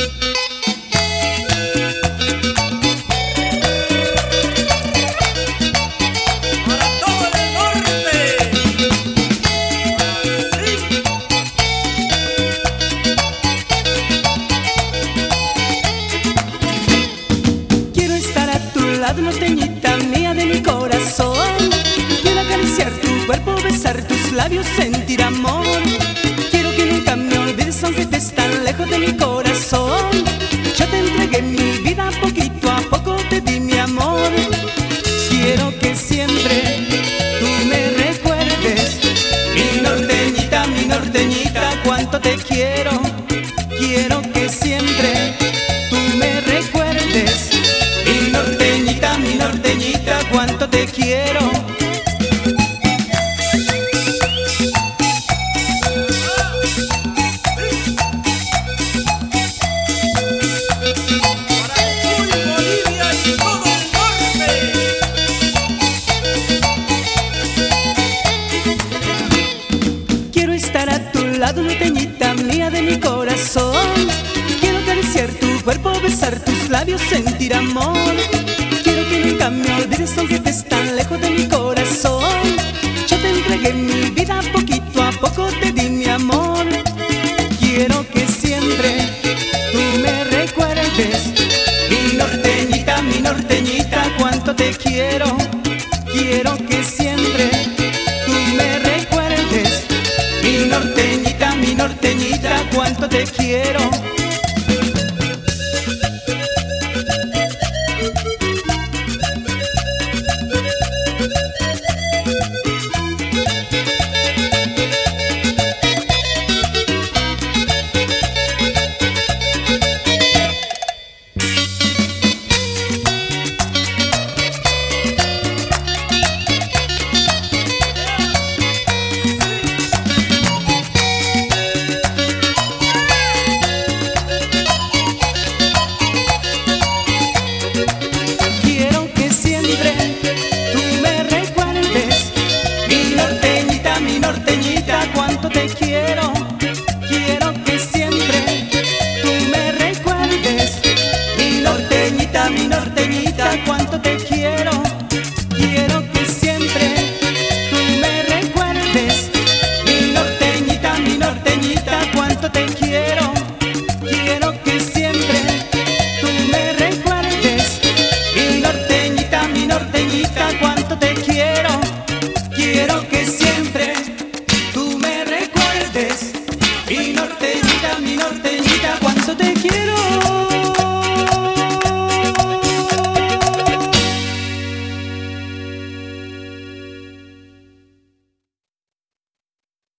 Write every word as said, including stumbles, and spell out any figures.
Norteñita mía de mi corazón, quiero acariciar tu cuerpo, besar tus labios, sentir amor. Quiero que nunca me olvides aunque estés tan lejos de mi corazón. Yo te entregué mi vida, poquito a poco te di mi amor. Quiero que siempre tú me recuerdes, mi norteñita, mi norteñita, cuánto te quiero. Quiero que siempre tú me recuerdes, mi norteñita, mi norteñita, cuánto te quiero. Quiero estar a tu lado, norteñita mía de mi corazón. Quiero acariciar tu cuerpo, besar tus labios, sentir amor. Quiero que nunca me olvides aunque estés tan lejos de mi corazón. Yo te entregué mi vida, poquito a poco te di mi amor. Quiero que siempre tú me recuerdes, mi norteñita, mi norteñita, cuánto te quiero. Quiero que siempre tú me recuerdes, mi norteñita, mi norteñita, cuánto te quiero.